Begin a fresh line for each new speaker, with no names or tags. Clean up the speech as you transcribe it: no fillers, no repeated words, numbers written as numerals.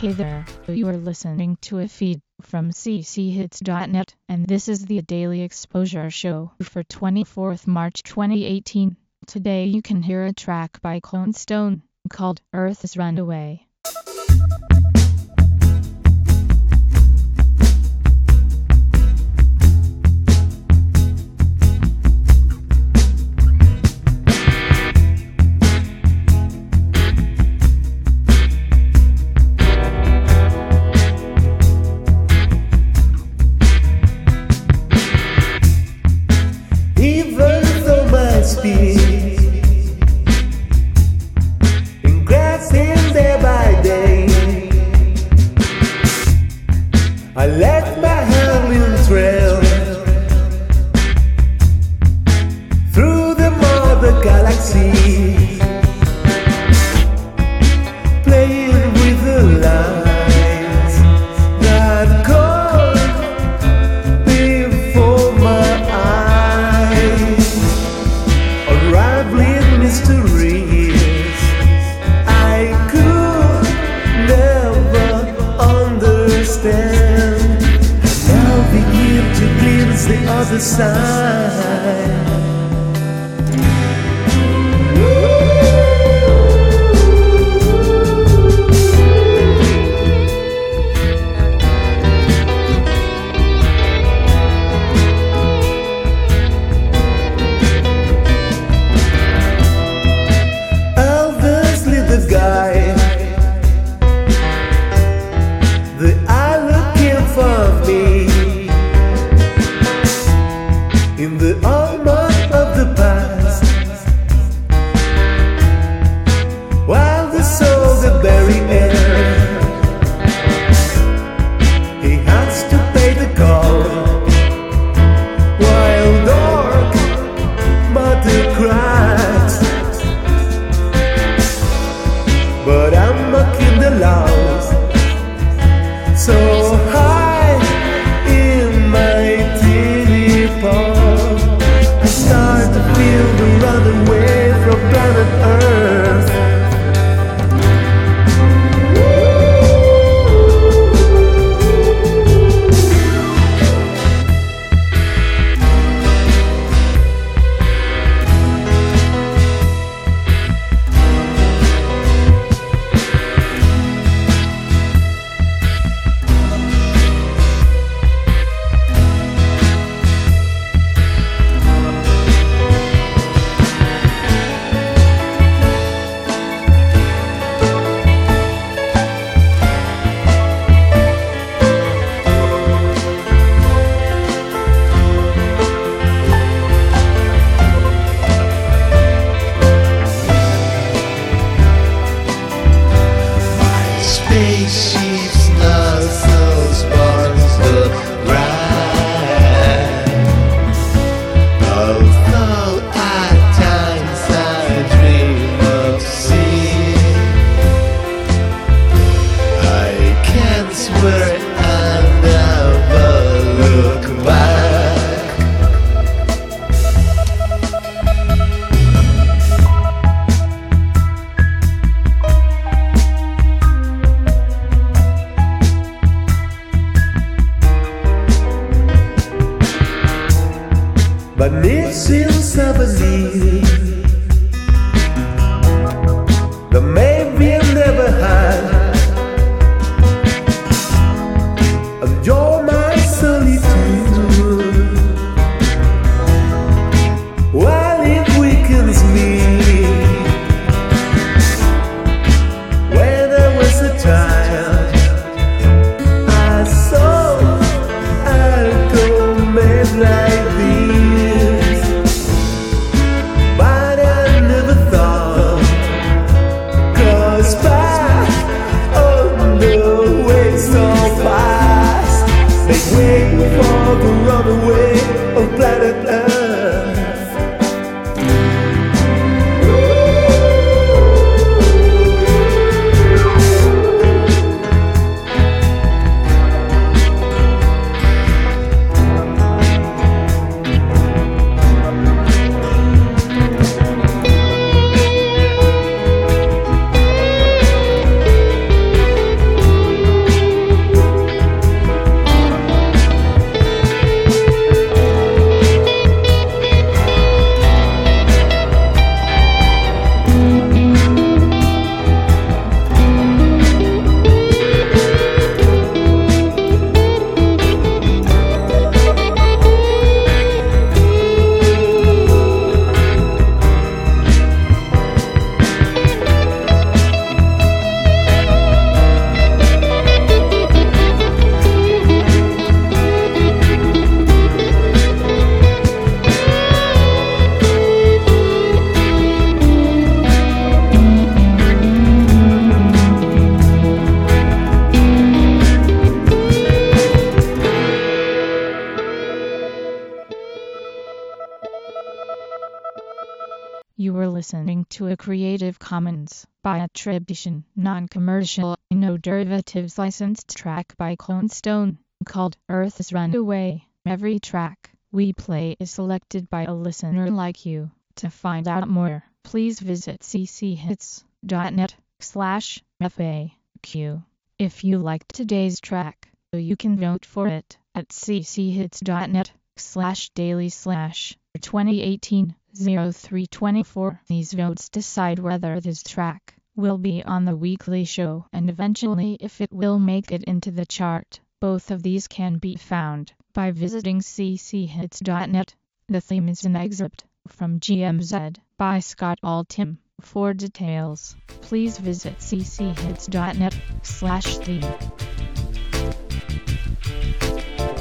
Hey there, you are listening to a feed from cchits.net, and this is the Daily Exposure Show for 24th March 2018. Today you can hear a track by Clone Stone called Earth's Runaway.
Ingressing day by day, I left my howling trail through the mother galaxy, playing with the lights that go before my eyes, unraveling mysteries I could never understand. Now begin to glimpse the other side.
You were listening to a Creative Commons by attribution, non-commercial, no derivatives licensed track by Clone Stone called Earth's Runaway. Every track we play is selected by a listener like you. To find out more, please visit cchits.net/FAQ. If you liked today's track, you can vote for it at cchits.net/daily/2018-0324. These votes decide whether this track will be on the weekly show and eventually if it will make it into the chart. Both of these can be found by visiting cchits.net. The theme is an excerpt from GMZ by Scott Altham. For details, please visit cchits.net/theme.